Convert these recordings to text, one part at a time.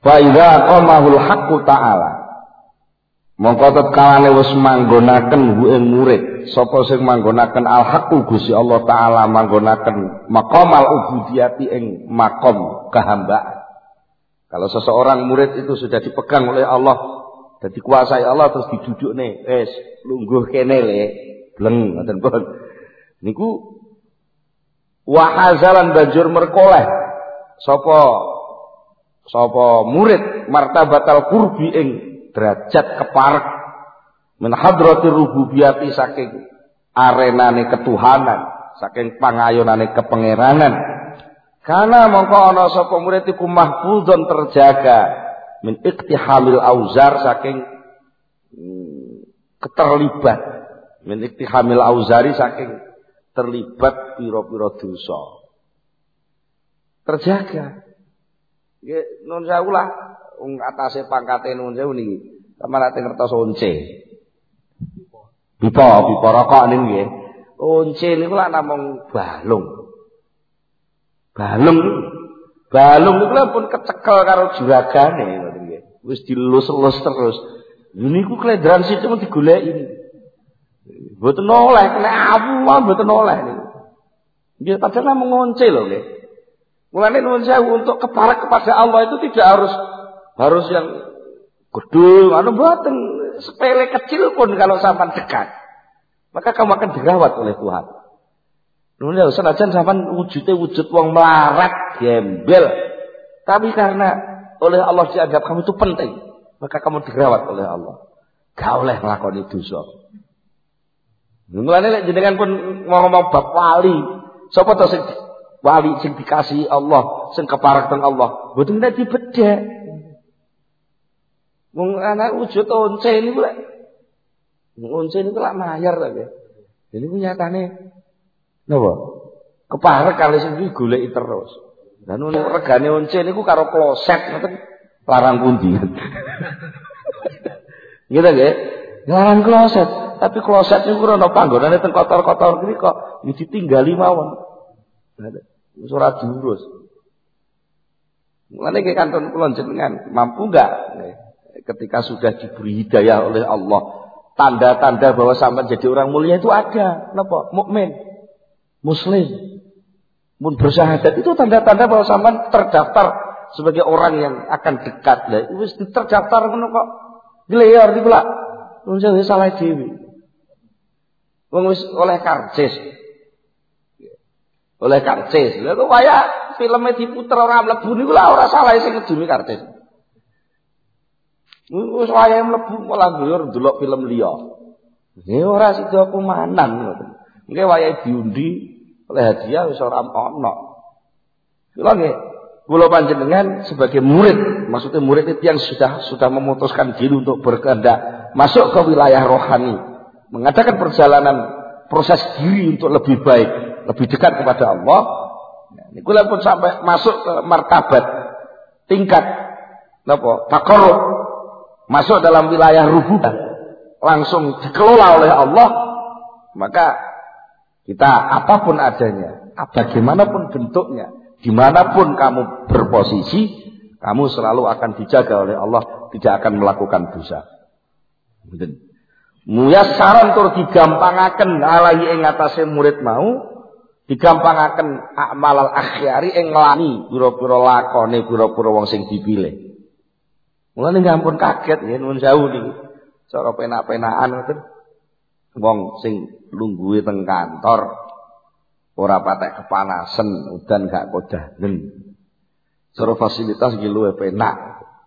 Fa idza qamahul haqqu ta'ala mongko tetkalane wis manggonaken ing murid sapa sing manggonaken al haqqu Gusti Allah taala manggonaken maqamal ubudiyati ing makom kehambaan. Kalau seseorang murid itu sudah dipegang oleh Allah dan dikuasai Allah terus didudukne wis lungguh kene le bleng ngoten pun niku wa hazalan banjur merkoleh sapa murid martabatal qurbi ing derajat keparek min hadratir rububiyati saking arenane ketuhanan saking pangayunane kepangeranan karena mongko ana sapa murid iku mahfuzun terjaga min iktihamil auzar saking keterlibat min iktihamil auzari saking terlibat pira-pira dosa terjaga nggih nun sewu lah wong atase pangkate nun sewu niki sampeyan ate ngertos once pipa rokok niku nggih once niku lak namung balung niku lak pun kecekel karo juragane ngoten nggih wis dilus-lus terus niku klendran situ digoleki mboten oleh kena apa mboten oleh niku nggih padahal namung once lho nggih. Mulane nuwun sewu untuk keparek kepada Allah itu tidak harus yang gede, mboten sepele kecil pun kalau sampean dekat. Maka kamu akan dirawat oleh Tuhan. Nuwun sewu senajan sampean wujude wujud wong melarat, gembel, tapi karena oleh Allah dianggap kamu itu penting, maka kamu dirawat oleh Allah. Gak oleh nglakoni dosa. Mulane lek jenengan pun ngomong bab wali, sapa to sing wali sing dikasihi Allah, sing keparek teng Allah, mboten nek dibedhek. Wong ana wujud once niku lek once niku lak mayar ta nggih. Jadi ku nyatane napa? Keparek kali sing digoleki terus. Lah ngono regane once niku karo kloset ngoten larang pundi. Gitu nggih. Larang kloset, tapi kloset niku ora ana panggonane teng kotor-kotor iki kok ditinggali mawon. Ora diurus. Mulane ke kanton kula jenengan mampu enggak ketika sudah diberi hidayah oleh Allah, tanda-tanda bahwa sampean jadi orang mulia itu ada. Napa? Mukmin, muslim, mun bersyahadat itu tanda-tanda bahwa sampean terdaftar sebagai orang yang akan dekat. Lah wis terdaftar ngono kok gleyor niku lak nun wis salah dhewe. Wong wis oleh karcis. Oleh karcis. Lha kok kaya filme diputer ora mlebu niku lha ora salah sing ngeduni karcis. Wis wayahe mlebu malah ndelok delok film liya. Ya ora sida kumanan ngoten. Nggih wayahe diundi oleh hadiah wis ora ana. Kula nggih kula panjenengan sebagai murid, maksudnya murid itu yang sudah memutuskan diri untuk berkehendak masuk ke wilayah rohani, mengadakan perjalanan proses diri untuk lebih baik, lebih dekat kepada Allah. Niku pun sampai masuk ke martabat tingkat napa? Taqarrub, masuk dalam wilayah rububiyah, langsung dikelola oleh Allah, maka kita apapun adanya, bagaimanapun bentuknya, dimanapun kamu berposisi, kamu selalu akan dijaga oleh Allah, tidak akan melakukan dosa. Muyassaran tur digampangaken alai ing atase murid mau, digampangaken amalal akhyari ing nglani pira-pira lakone pira-pira wong sing dipilih. Mulane ampun kaget ya nuwun sewu niki. Cara penak-penakan ngoten. Wong sing lungguhe teng kantor ora patek kepanasan, udan gak kodahen. Cara fasilitas iki luwih penak.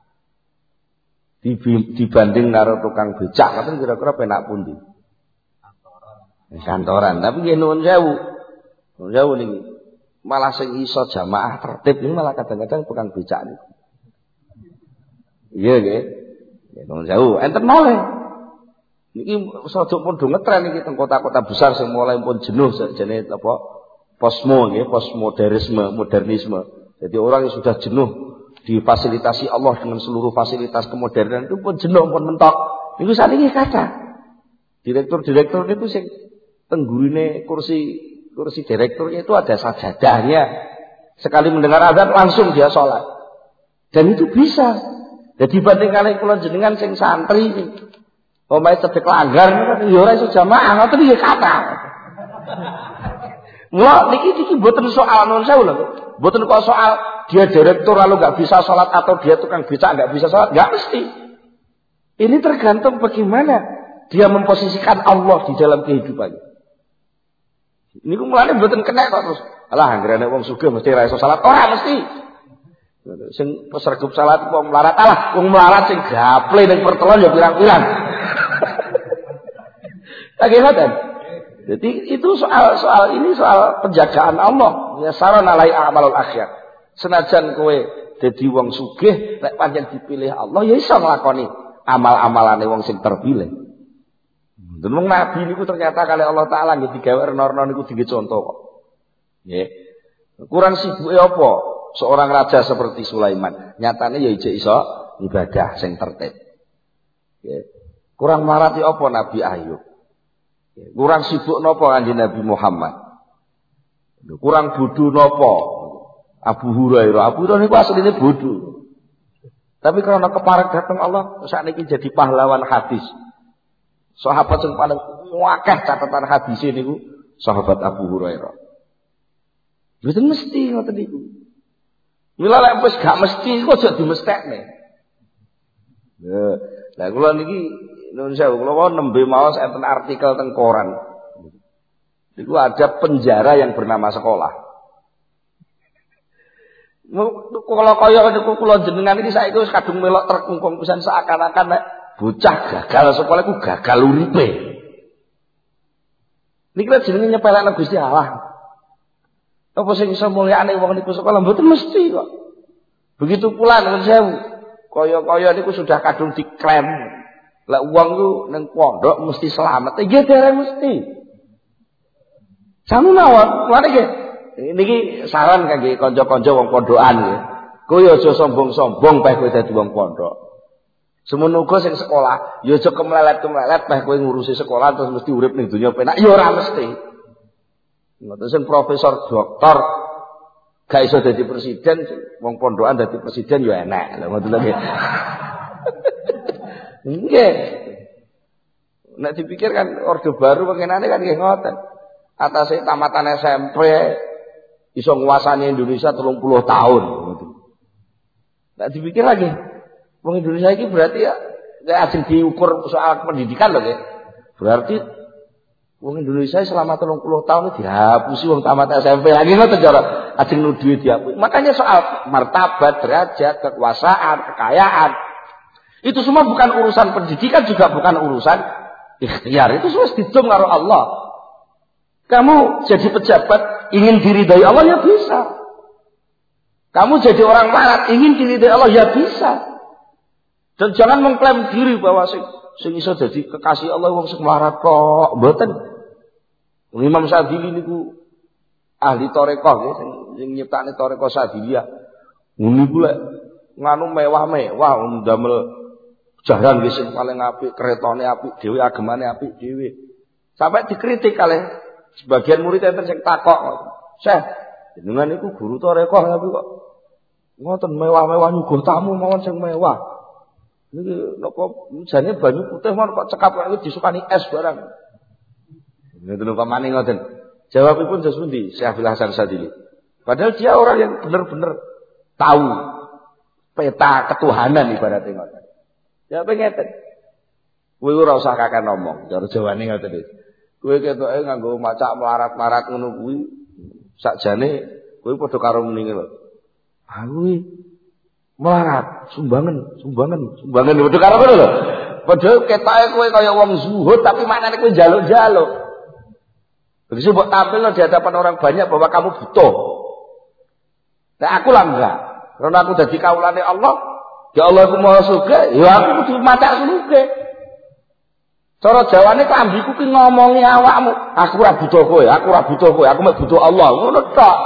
Dibanding karo tukang becak ngoten kira-kira penak pundi? Kantoran. Tapi nggih nuwun sewu. Nuwun sewu niki. Malah sing iso jamaah tertib ini malah kadang-kadang tukang becak niku. Iya nggih. Nuwun sewu. Enten malih. Niki sadok pun do ngetren iki teng kota-kota besar sing mulai pun jenuh jenenge apa? Posmo nggih, modernisme. Jadi orang yang sudah jenuh difasilitasi Allah dengan seluruh fasilitas kemodernan itu pun jenuh pun mentok. Niku saniki kathah. Direktur-direktur niku sing tenggurine kursi direkturnya itu ada sajadahnya. Sekali mendengar azan langsung dia sholat. Dan itu bisa. Jadi bandingane kula jenengan sing santri sing omahe cedhek langgar ya ora iso jamaah ngoten iki kata. Mula niki mboten soal non sewu lho. Mboten kok soal dia direktur lalu enggak bisa salat atau dia tukang becak enggak bisa salat, enggak mesti. Ini tergantung bagaimana dia memposisikan Allah di dalam kehidupannya. Ini ku mulane mboten kena kok terus. Alah anggere wong sugih mesti ra iso salat, ora mesti. Sing pesregup salat kok melarat, alah wong melarat sing gaple ning pertelon ya pirang-pirang. Lagi ngoten. Jadi itu soal penjagaan Allah. Ya saron alai amalul akhir. Senajan kowe dadi wong sugih, nek pancen dipilih Allah ya iso nglakoni amal-amalane wong sing terpilih. Wong nabi niku ternyata kali Allah taala nggih digawe renorno niku digawe contoh kok. Nggih. Kurang sibuke apa? Seorang raja seperti Sulaiman, nyatane ya iso ibadah sing tertib. Nggih. Kurang marati apa Nabi Ayub? Kurang sibuk napa Kanjeng Nabi Muhammad? Kurang bodho napa Abu Hurairah? Abu Hurairah niku asline bodho. Tapi karena keparek datang Allah, sakniki jadi pahlawan hadis. Sahabat sing paling akeh catatan hadis niku sahabat Abu Hurairah. Mboten mesti ngoten niku. Mila lek wis gak mesti kok aja dimestekne. Lah kula niki nun sewu kula nembe maos enten artikel teng koran. Niku ada penjara yang bernama sekolah. Kalau kaya niku kula jenengan iki saiki wis kadung melok terkungkung pisan seakan-akan nek bocah gagal sekolah iku gagal uripe. Niki lek jenenge nyepelekno Gusti Allah. Apa sing iso mulyane wong niku sekolah mboten mesti kok. Begitu pula nun sewu. Kaya-kaya niku sudah kadung diklaim. Lek wong ku ning pondok mesti selamat. Nggih dereng mesti. Sami mawon, ngene nggih. Niki saran kangge kanca-kanca wong pondokan nggih. Kowe aja sombong-sombong peh kowe dadi wong pondok. Semono uga sing sekolah, ya aja kemlelet-kemlelet peh kowe ngurusi sekolah terus mesti urip ning donya penak. Ya ora mesti. Ngoten sing profesor doktor gak iso dadi presiden, wong pondokan dadi presiden ya enak. Lha ngoten lho. Nggih. Nek dipikir kan Orde Baru pengenane kan nggih ngoten. Atase tamatan SMP iso nguasani Indonesia 30 tahun ngoten. Nek dipikir lagi, wong Indonesia iki berarti ya ajeng diukur soal pendidikan lho nggih. Berarti wong Indonesia selama 30 tahun dihapusi wong tamat SMP lagi ngoten cara ajeng nuduhi dihapus. Makanya soal martabat, derajat, kekuasaan, kekayaan itu semua bukan urusan pendidikan, juga bukan urusan ikhtiar. Itu semua didom karo Allah. Kamu jadi pejabat ingin diridhai Allah ya bisa. Kamu jadi orang melarat ingin diridhai Allah ya bisa. Dan jangan mengklaim diri bahwa sing iso dadi kekasih Allah wong sing melarat kok. Mboten. Imam Syadzili niku ahli tarekah nggih sing nyiptakne tarekah Syadziliyah. Niku lek nganu mewah-mewah ndamel jaran nggih sing paling apik, keretane apik dhewe, agemane apik dhewe. Sampai dikritik kalih sebagian murid enten sing takok, "Syekh, jenengan niku guru tarekah tapi kok ngoten mewah-mewah nyuguh tamu mawon sing mewah. Niki napa jane banyu putih mawon kok cekap kok disukani es barang." Ngoten upamane ngoten. Jawabipun terus pundi Syekh Abdul Hasan Syadzili. Padahal dia orang yang benar-benar tahu peta ketuhanan ibaratnya ngoten. Ya ngeten. Kowe ora usah kakek ngomong, cara jawane ngoten iki. Kowe ketoke nganggo macak melarat-marat ngono kuwi, sakjane kowe padha karo mendinge lho. Kuwi melarat, sumbangan padha karo ngono lho. Padha ketoke kowe kaya wong zuhud tapi maknane kowe njaluk-njaluk. Begitu mbok tampil di hadapan orang banyak bahwa kamu butuh. Nah aku lah enggak. Karena aku dadi kaulane Allah, ya Allah aku maha sugih, ya aku kudu macak sugih. Cara Jawane klambiku ki ngomongi awakmu, aku ora butuh kowe, aku mek butuh Allah. Ngono tok.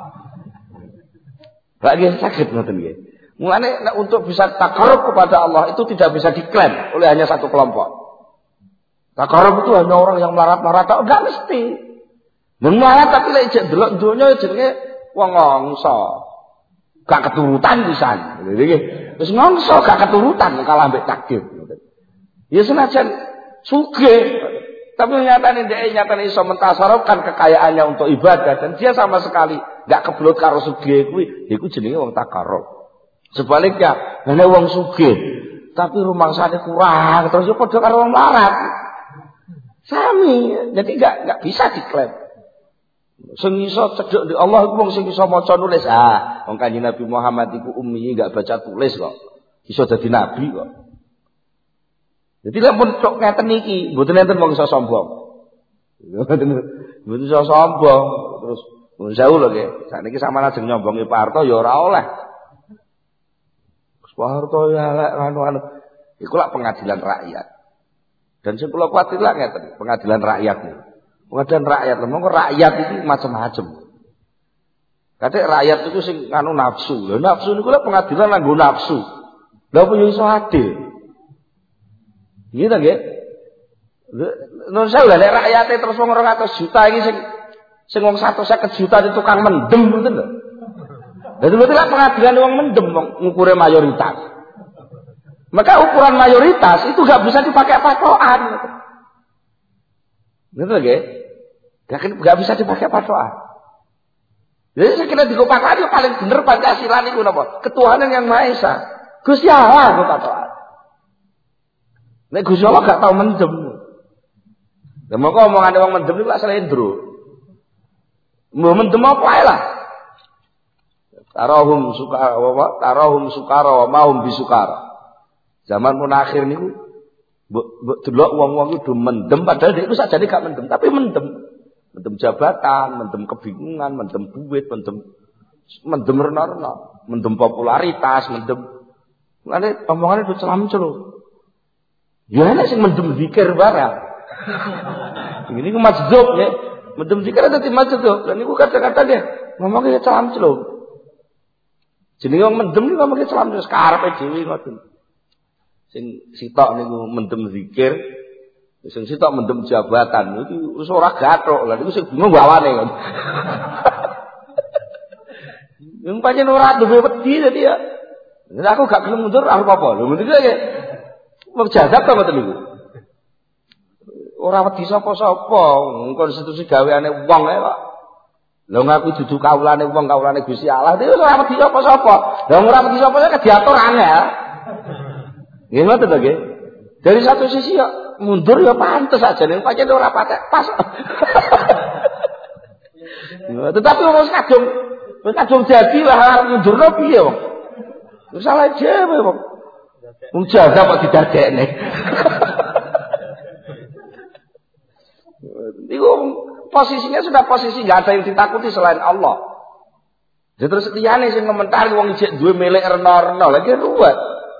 Lah nggih saged ngoten nggih. Mulane nek untuk bisa takarrub kepada Allah itu tidak bisa diklaim oleh hanya satu kelompok. Takarrub itu hanya orang yang melarat-melarat, enggak mesti. Men melarat tapi lek jek delok donya jenenge wong ngongso. Gak keturutan pisan. Terus ngongso gak keturutan kalah mbek takdir. Ya senajan sugih, tapi nyatane iso mentasarufkan kekayaannya untuk ibadah dan dia sama sekali gak kebelut karo sugih kuwi, iku jenenge wong takarruf. Sebaliknya, ana wong sugih tapi rumangsane kurang, terus yo padha karo wong melarat. Sami, jadi gak bisa diklaim. Sing iso cedhek di Allah iku wong sing iso maca nulis. Wong Kanjeng Nabi Muhammad iku ummi gak baca tulis kok. Iso dadi nabi kok. Jadi lamun cok ngeten iki, mboten enten wong iso sombong. Mboten iso sombong. Terus jauh lho nggih. Sakniki sampeyan ajeng nyombongi Pak Harto ya ora oleh. Pak Harto ya anu. Iku lak pengadilan rakyat. Dan sing kula kuwatir lak ngeten, pengadilan rakyat niku. Pengadilan rakyat, monggo rakyat iki macam-macam. Kadek rakyat itu sing anu nafsu. Lha nafsu niku lak pengadilan nganggo nafsu. Lha apa yo iso adil? Iya ta nggih? Nun saya lha nek rakyate terus wong 200 juta iki sing wong 150 juta di tukang mendem ngoten lho. Jadi berarti lah pengadilan wong mendem ngukure mayoritas. Maka ukuran mayoritas itu gak bisa dipakai patokan. Gitu nggih? Gak bisa dipakai patokan. Jadi saya kira dikopakane paling bener Pancasila niku napa? Ketuhanan yang Maha Esa. Gusti Allah kok patokan. Nek Gusti Allah gak tau mendem. Lah moko omongane wong mendem niku lak slendro. Mbok mendem apa ae lah. Tarahum sukara wa mahum bisukara. Zaman munakhir niku mbok delok wong-wong iku do mendem padahal dia itu sajane gak mendem, tapi mendem. Mendem jabatan, mendem kebingungan, mendem duit, mendem rena-rena, mendem popularitas, mendem. Ngene omongane do celam-celo. Ya ana sing mendem zikir barang. Ini ku majdzub ya. Mendem zikir dadi majdzub. Lan niku kadang-kadang ya ngomongnya celam-celo. Jenenge wong mendem niku ngomongke celam terus karepe dhewe ngoten. Sing sitok niku mendem zikir, sing sitok mendem jabatan niku wis ora gathok. Lah niku sing bingung gawane kan. Yang pancen ora duwe wedi dadi ya. Nek aku gak gelem mundur arep apa? Lho ngono iki wong jagat to ngoten niku. Ora wedi sapa-sapa, konstitusi gaweane wong ae kok. Lha ngaku dudu kawulane wong, kawulane Gusti Allah, dhewe ora wedi sapa-sapa. Lah ora wedi sapa-sapa diatur angel. Nggih ngoten to nggih. Dari satu sisi ya mundur ya pantes aja ning pancen ora patek pas. Tetapi wong kadung dadi lah mundurno piye wong. Wis salah dhewe wong. Wong jaga kok didadekne. Iku posisinya sudah posisi enggak ada yang ditakuti selain Allah. Jadi terus liyane sing komentari wong ijek duwe milik rena-rena lagi ruwet.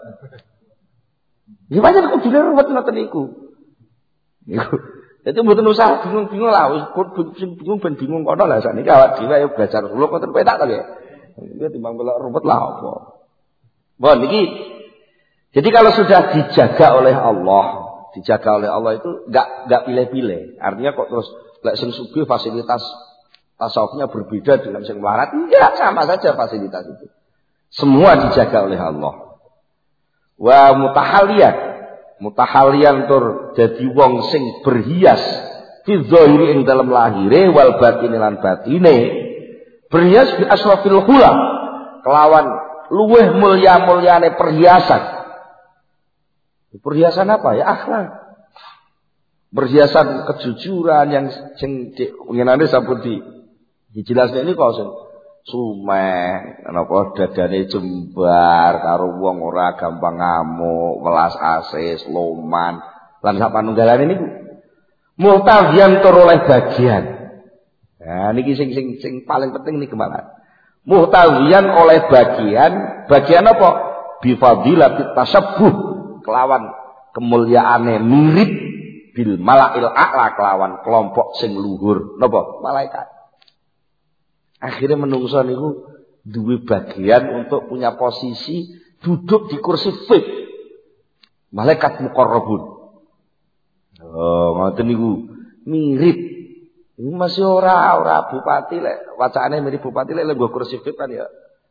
Ya pancen kudune ruwet ngoten niku. Niku. Dadi mboten usah bingung-bingung lah, wis bingung ben bingung kono lah sakniki awak dhewe ayo belajar kula ngoten petak to nggih. Iki timbang kula ruwet lah apa. Bon niki. Jadi kalau sudah dijaga oleh Allah itu enggak pilih-pilih. Artinya kok terus lek sing sugih fasilitas tasawufnya berbeda dengan sing melarat, enggak sama saja fasilitas itu. Semua dijaga oleh Allah. Wa mutahalian tur dadi wong sing berhias fi dzahiri ing dalam lahire wal batine lan batine. Berhias bi asrafil khula kelawan luweh mulya-mulyane perhiasan. Perhiasan apa ya? Akhlak. Perhiasan kejujuran yang sing ngenane sampun dijelasne ini kok sing sumeh, napa dadane jembar karo wong ora gampang ngamuk, welas asih, loman, lan sak panunggalane niku. Muhtazian tur oleh bagian. Nah niki sing paling penting niki malah. Muhtazian oleh bagian apa? Bi fadilatit tasabbuh kelawan kemuliaane mirip bil malail a'la kelawan kelompok sing luhur napa malaikat. Akhirnya menungso niku duwe bagian untuk punya posisi duduk di kursi VIP malaikat muqarrabun. Oh ngoten niku mirip. Ini masih ora bupati lek wacane mirip bupati lek nggo kursi VIP kan ya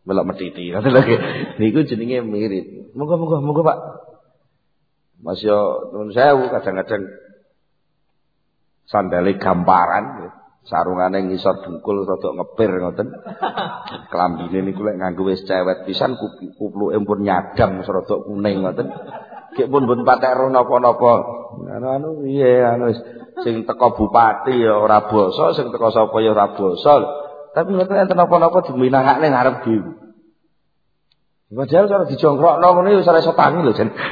Melok metiti ngoten lho. Niku jenenge mirip. Monggo Pak. Mas yo nuwun sewu kadang-kadang sandale gamparan sarungane ngisor dengkul rada ngepir ngoten. Klambine niku lek nganggo wis cewet pisan kupluke pun nyadam rada kuning ngoten. Gek pun patek ro napa-napa. Anu piye wis sing teko bupati ya ora basa, sing teko sapa ya ora basa. Tapi ngoten enten napa-napa diminangakne ngarep dhewe. Padahal cara dijongkrokno ngono ya ora iso tangi lho jan.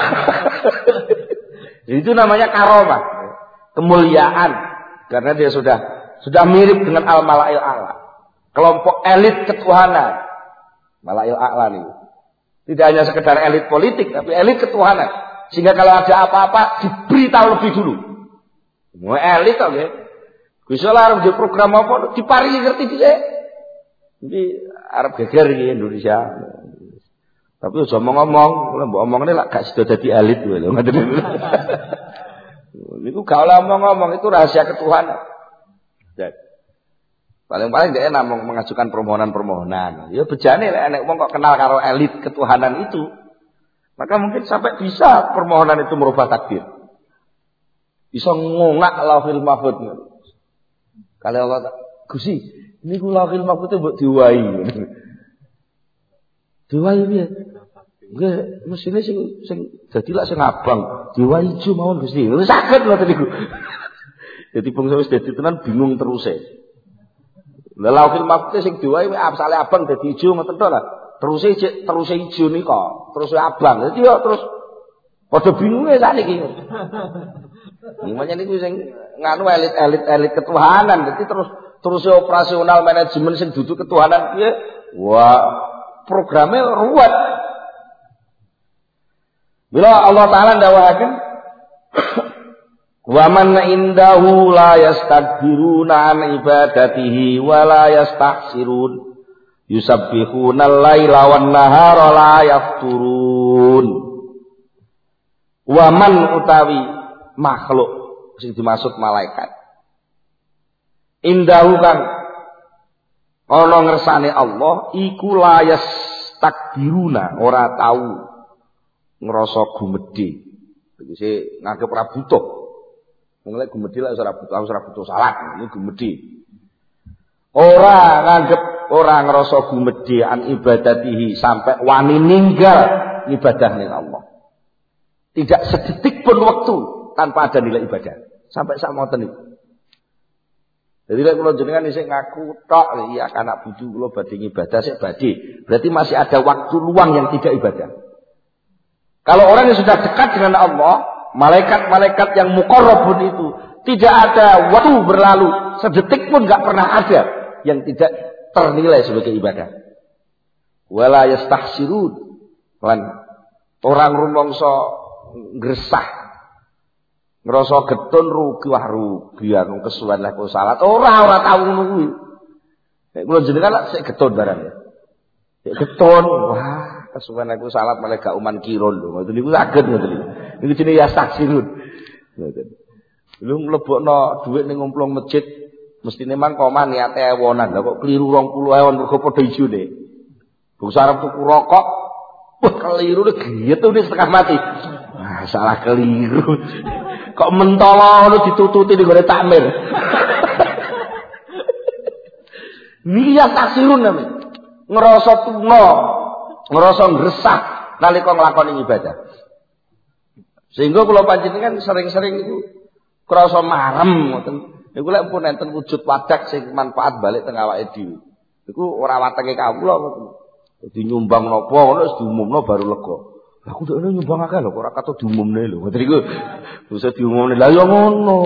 Itu namanya karomah, kemuliaan karena dia sudah mirip dengan al-malail a'la. Kelompok elit ketuhanan. Malail a'la nih. Tidak hanya sekedar elit politik tapi elit ketuhanan. Sehingga kalau ada apa-apa diberitahu lebih dulu. Mau elit kok nggih. Bisa lah arep di program apa diparingi ngerti dhisik. Jadi arep geger iki Indonesia. Tapi aja ngomong, mbok omongne lak gak sida dadi elit kowe lho. Niku gak oleh ngomong itu rahasia ketuhanan. Paling-paling dia namung mengajukan permohonan-permohonan. Ya bejane lek enek wong kok kenal karo elit ketuhanan itu, maka mungkin sampai bisa permohonan itu merubah takdir. Bisa ngongak lauhil mahfuz. Kalau Allah Gusti, niku lauhil mahfuz itu mbok diwahi. Diwahi piye? Nggih, mesine sing dadi lak sing abang, diwahi ijo mawon Gusti. Wis saged lho niku. Dadi bangsa wis dadi tenan bingung teruse. Lah lauhil mahfuz sing diwahi asale abang dadi ijo ngoten to lah. Teruse ijo nika, terus abang. Dadi yo terus padha bingunge sakniki. Makanya niku sing nganu elit ketuhanan. Dadi terus operasional manajemen sing dudu ketuhanan piye? Wah, programnya ruwet. Bila Allah Ta'ala ndawahaken wa man indahu la yastakbiruna an ibadatihi wa la yastahsirun yusabbihuna al-laila wan nahara la yafturun. Wa man utawi makhluk sing dimaksud malaikat indahu kang ana ngersane Allah iku la yastakbiruna ora tau ngerasa gumedhe. Tegese nganggep ora butuh. Wong lek gumedhe lek ora butuh salat, ini gumedhe. Ora ngerasa gumedhe an ibadatihi sampai wani ninggal ibadah ning Allah. Tidak sedetik pun waktu tanpa ada nilai ibadah. Sampai sak moten niku. Jadi lek kula jenengan isih ngaku tok iya anak bojo kula badhe ibadah sik badhe. Berarti masih ada waktu luang yang tidak ibadah. Kalau orang yang sudah dekat dengan Allah, malaikat-malaikat yang muqarrabun itu, tidak ada waktu berlalu, sedetik pun enggak pernah ada yang tidak ternilai sebagai ibadah. Wala yastahsirun. Lan orang rumangsa ngresah. Ngrasa getun rugi anu kesuwen lek salat. Ora tau ngono kuwi. Nek kula jenengan sik getun barang ya. Sik getun, wah kesuwen aku salat malah gak uman kiron lho. Ngoten niku saged ngoten niku. Niku jenenge yastaksirun. Ngoten. Lu mlebokno dhuwit ning ngumplung masjid mestine mang koma niate ewonan. Lah kok keliru 20.000 mergo padha ijone. Bangsa arep tuku rokok, wah keliru gitu setengah mati. Nah, salah keliru. Kok mentolo ngono ditututi ning gone takmir. Niki yastaksirun namanya. Ngerasa tuna. Ngerasa ngresah nalika nglakoni ibadah. Sehingga kula panjenengan sering-sering niku krasa marem ngoten. Niku lek pun enten wujud wadak sing manfaat balik teng awake dhewe. Iku ora watenge kawula ngoten. Dadi nyumbang napa ngono wis diumumno baru lega. Lah aku ndekne nyumbang akeh lho kok ora kato diumumne lho. Ngoten niku bisa diumumne. Lah ya ngono.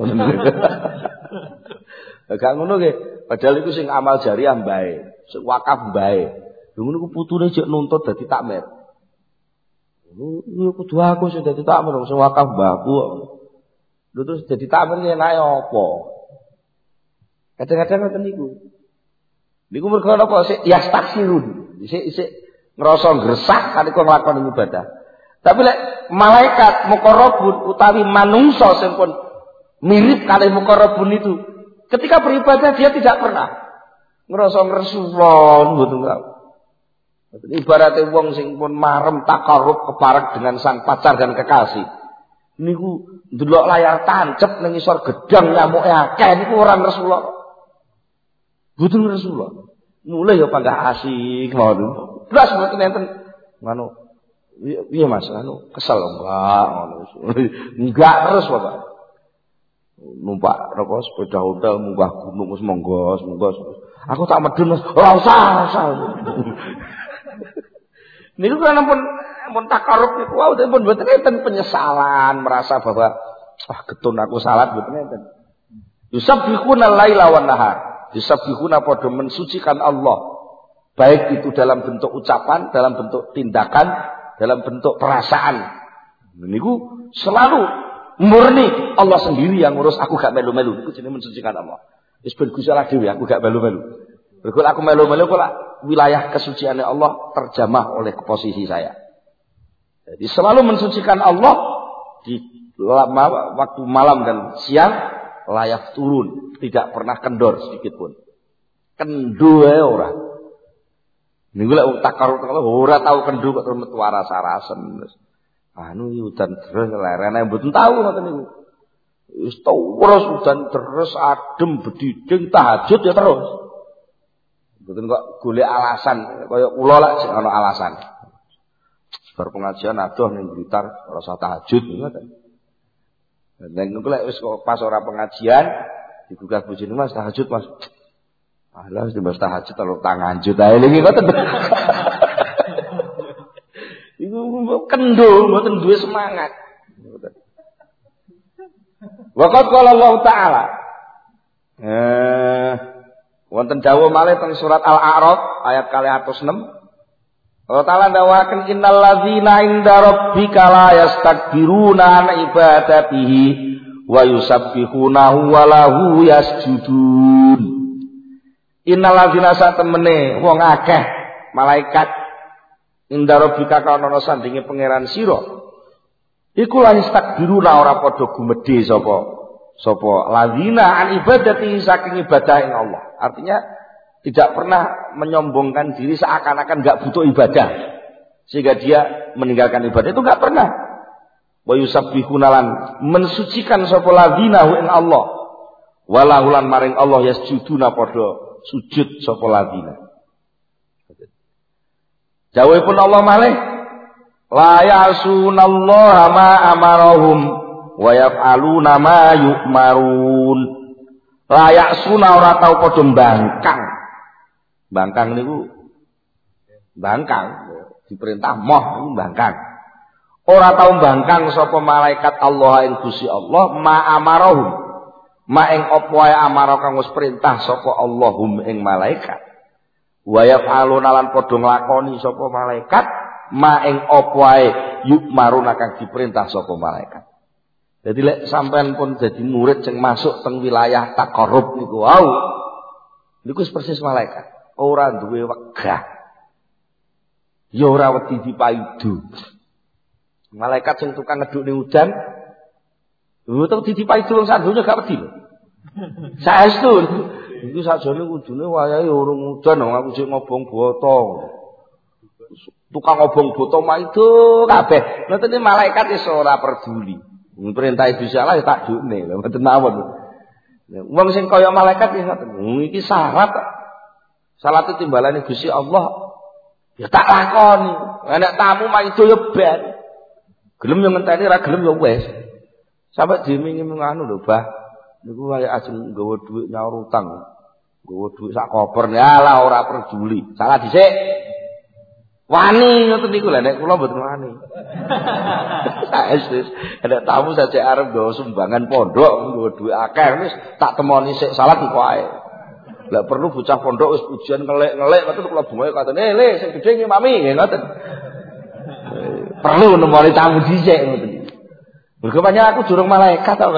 Gak ngono nggih. Padahal iku sing amal jariah mbae, sing wakaf mbae. Lha ngono ku putune jek nuntut dadi takmir. Lu kudu aku sing dadi takmir sing wakaf mbahku. Lho terus dadi takmir enak apa? Kadang-kadang ngoten niku. Niku mergo napa sik yastaksirun. Sik ngrasa ngresah nalika nglakoni ibadah. Tapi lek malaikat muqarrabun utawi manungsa sing pun mirip kalih muqarrabun itu, ketika beribadah dia tidak pernah ngrasa ngresuwon mboten. Ibaratnya wong sing pun marem takarub keparek dengan sang pacar dan kekasih. Niku ndelok layar tancep ning isor gedang nyamuke akeh niku ora Rasulullah. Mboten Rasulullah. Mulai ya panggah asik ngono. Blas mboten enten ngono. Iya Mas, kesel enggak ngono. Enggak terus Bapak. Numpak sepeda hotel munggah gunung wis monggo. Aku tak medun Mas. Ora usah. Niku kan pun takarub niku wau pun mboten enten penyesalan merasa bahwa getun aku salah mboten enten. Yusabbihuna laila wan nahar. Yusabbihuna padha mensucikan Allah. Baik itu dalam bentuk ucapan, dalam bentuk tindakan, dalam bentuk perasaan. Niku selalu murni Allah sendiri yang ngurus, aku gak melu-melu. Niku jenenge mensucikan Allah. Wis ben Gusti Allah dhewe aku gak melu-melu. Mergo aku melu-melu kok wilayah kesuciannya Allah terjamah oleh posisi saya. Jadi selalu mensucikan Allah di waktu malam dan siang layak turun, tidak pernah kendor sedikit pun. Kendo ae ora. Niku lek takarub kalau ora tau kendo kok terus metu rasa-rasen. Udan terus lerene mboten tau ngoten niku. Wis terus udan terus adem bediding tahajud ya terus. Mboten kok golek alasan kaya kula lak sing ana alasan. Bar pengajian adoh ning Blitar rasa tahajud ngoten. Nek niku lek wis pas ora pengajian digugah bojone Mas tahajud Mas. Alah wis dibahas tahajud terus tanganjut ae lagi ngoten. Iku kendo mboten duwe semangat. Ngoten. Waqat qala Allah Ta'ala. Wonten dawuh malih teng surat Al-A'raf ayat 206. Allah Ta'ala ndawaken innal ladzina 'inda rabbika la yastakbiruna an ibadatihi wa yusabbihunahu wa lahu yasjudun. Innal ladzina satemene wong akeh malaikat inda rabbika kana ana sandinge pangeran sira. Iku la yastakbiruna ora padha gumedhe sapa ladzina an ibadati saking ibadah ing Allah. Artinya tidak pernah menyombongkan diri seakan-akan enggak butuh ibadah sehingga dia meninggalkan ibadah, itu enggak pernah. Wa yusabbihuna lan mensucikan sapa ladzina ing Allah. Walahulan maring Allah yasjuduna padha sujud sapa ladzina. Jawabipun Allah malih la ya'sunallaha ma amarahum wa yaf'aluna ma yu'marun. Layak suna ora tau padha mbangkang. Mbangkang niku diperintah moh niku mbangkang. Ora tau mbangkang sapa malaikat Allah ing Gusti Allah ma amarahum. Ma ing apa wae amara kang wis perintah sapa Allahum ing malaikat. Wa yaf'aluna lan padha nglakoni sapa malaikat ma ing apa wae yukmaruna kang diperintah sapa malaikat. Jadi lek sampean pun jadi murid sing masuk teng wilayah takarub niku wau. Niku persis malaikat. Ora duwe wegah. Ya ora wedi dipaidu. Malaikat sing tukang ngeduk ning udan, lho tau dipaidu wong sak donya gak wedi lho. Saestu. Iku sakjane kudune wayahe urung udan wong aku sik ngobong boto. Tukang ngobong boto maido kabeh. Ngoten iki malaikat wis ora peduli. Perintah Gusti Allah ya tak dukne lho mboten mawon. Wong sing kaya malaikat ya ngoten. Iki syarat. Salat timbalane Gusti Allah ya tak lakoni. Nek tamu maido ya ben. Gelem yo ngenteni ra gelem ya wis. Sampai dimingi nganu lho, Bah. Niku kaya ajeng nggawa dhuwit nyaur utang. Nggawa dhuwit sak koper. Yalah ora peduli. Salah dhisik. Wani ngoten niku lha nek kula mboten wani. Wis nek tamu saja arep nggawa sumbangan pondok nggawa dhuwit akeh wis tak temoni sik salat kok ae. Lah perlu bocah pondok wis ujian ngelek-ngelek ngoten kula bungae katene, "Le sing gedhe iki Mami," ngoten. Perlu nemoni tamu dhisik ngoten. Mergo pancen aku durung malaikat to.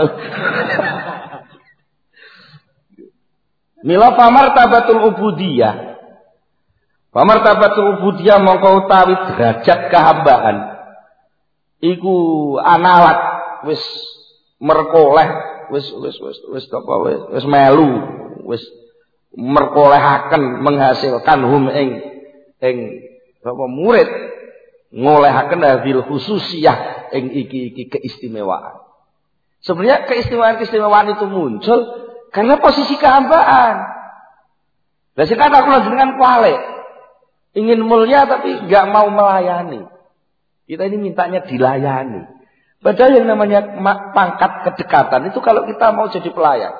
Mila pamartabatul ubudiyah. Pamartabatul ubudiyah mongko utawi derajat kehambaan. Iku analat wis merkoleh, wis melu, wis merkolehaken menghasilkan hum ing Bapak murid ngolehaken hadil khususiyah ing iki keistimewaan. Sebenarnya keistimewaan itu muncul karena posisi kehambaan. Lah sing kata kula jenengan kualik. Ingin mulia tapi enggak mau melayani. Kita ini mintanya dilayani. Padahal yang namanya pangkat kedekatan itu kalau kita mau jadi pelayan.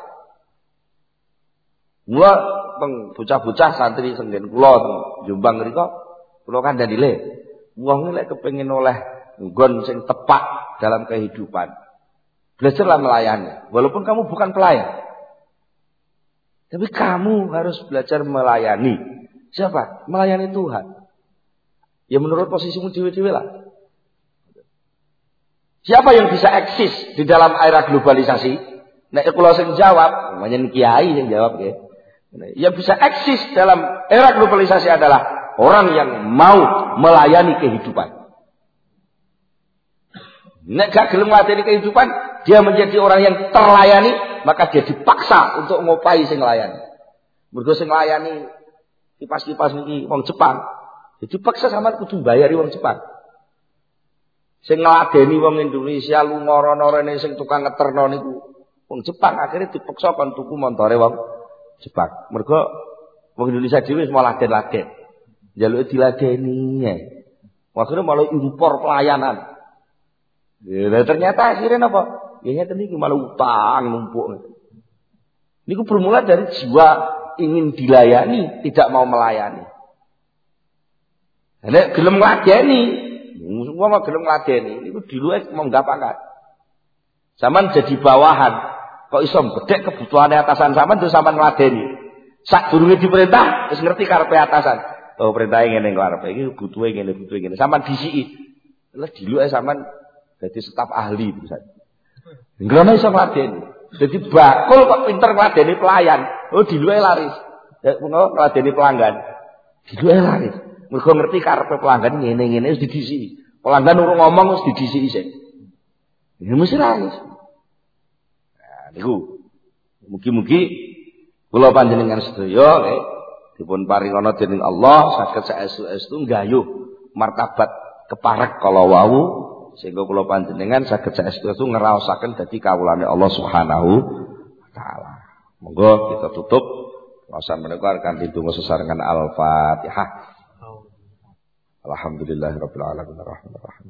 Mula bocah-bocah santri senggen kula teng Jombang mriku kula kandhane wong nek kepengin oleh nggon sing tepak dalam kehidupan. Belajarlah melayani walaupun kamu bukan pelayan. Tapi kamu harus belajar melayani. Siapa? Melayani Tuhan. Ya menurut posisimu dewe-dewe lah. Siapa yang bisa eksis di dalam era globalisasi? Nek kula sing jawab, namanya kiai yang jawab ya. Yang bisa eksis dalam era globalisasi adalah orang yang mau melayani kehidupan. Nek gak gelem melayani kehidupan, dia menjadi orang yang terlayani, maka dia dipaksa untuk ngopai sing layani. Mergo sing layani kipas-kipas niki wong Jepang. Jadi paksa sama kudu mbayari wong Jepang. Sing ngladeni wong Indonesia lunga rono rene sing tukang ngeterno niku wong Jepang, akhirnya dipaksa kon tuku montore wong Jepang. Mergo wong Indonesia dhewe wis malah laden-laden. Njaluke diladeni ya. Akhirnya malah impor pelayanan. Ya ternyata akhirnya apa? Ya ngeten niku malah utang numpuk. Niku bermula dari jiwa ingin dilayani, tidak mau melayani. Nek gelem ngladeni, semua mah gelem ngladeni, niku diluwih mau gampang. Sampeyan jadi bawahan, kok iso bedhek kebutuhane atasan sampeyan terus sampeyan ngladeni. Sadurunge diperintah wis ngerti karepe atasan. Oh, perintahe ngene kok arepe iki butuhe ngene. Sampeyan disiki. Lah diluwih sampeyan dadi staf ahli bisa. Ngrono iso ngladeni. Dadi bakul kok pinter ngladeni pelayan. Oh, diluwih laris. Ya ngono ngladeni pelanggan. Diluwih laris. Mergo ngerti karepe pelanggan ngene-ngene wis didhisiki. Pelanggan urung ngomong wis didhisiki sik. Ya mesti laris. Nah, niku. Mugi-mugi kula panjenengan sedaya nggih dipun paringana dening Allah saged saestu-estu nggayuh martabat keparek kala wau sehingga kula panjenengan saged saestu-estu ngraosaken dadi kawulane Allah Subhanahu wa taala. Monggo kita tutup wasan menika kanthi donga sesarengan Al-Fatihah. Alhamdulillahirabbil alamin arrahmanir rahim.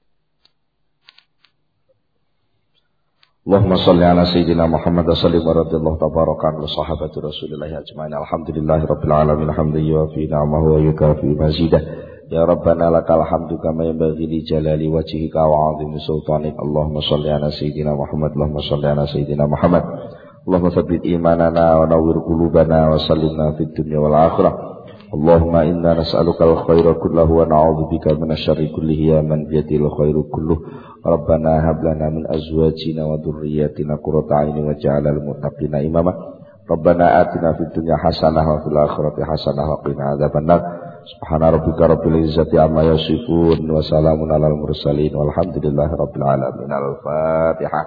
Allahumma shalli ala sayyidina Muhammad wa sallim wa radhiyallahu tabaraka an sahabati Rasulillah ajmain. Alhamdulillahirabbil alamin hamdan yuwafi ni'amahu wa yukafi mazidah. Ya Rabbana lakal hamdu kama yanbaghi li jalali wajhika wa 'azimi sultanik. Allahumma shalli ala sayyidina Muhammad. Allahumma shalli ala sayyidina Muhammad. Allahumma tsabbit imanana wa nawwir qulubana wa sallimna fid dunya wal akhirah. Allahumma inna nas'aluka al-khaira kullahu wa na'udzubika minasy-syarri kullihi ya man biyadil khairu kulluh. Rabbana hab lana min azwajina wa dhurriyyatina qurrata a'yunin waj'alna lil muttaqina imama. Rabbana atina fid dunya hasanah wa fil akhirati hasanah wa qina adzabannar. Subhana rabbika rabbil izzati amma yasifun wa salamun alal mursalin walhamdulillahi rabbil alamin. Al-Fatihah.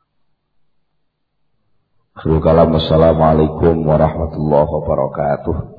Assalamualaikum warahmatullahi wabarakatuh.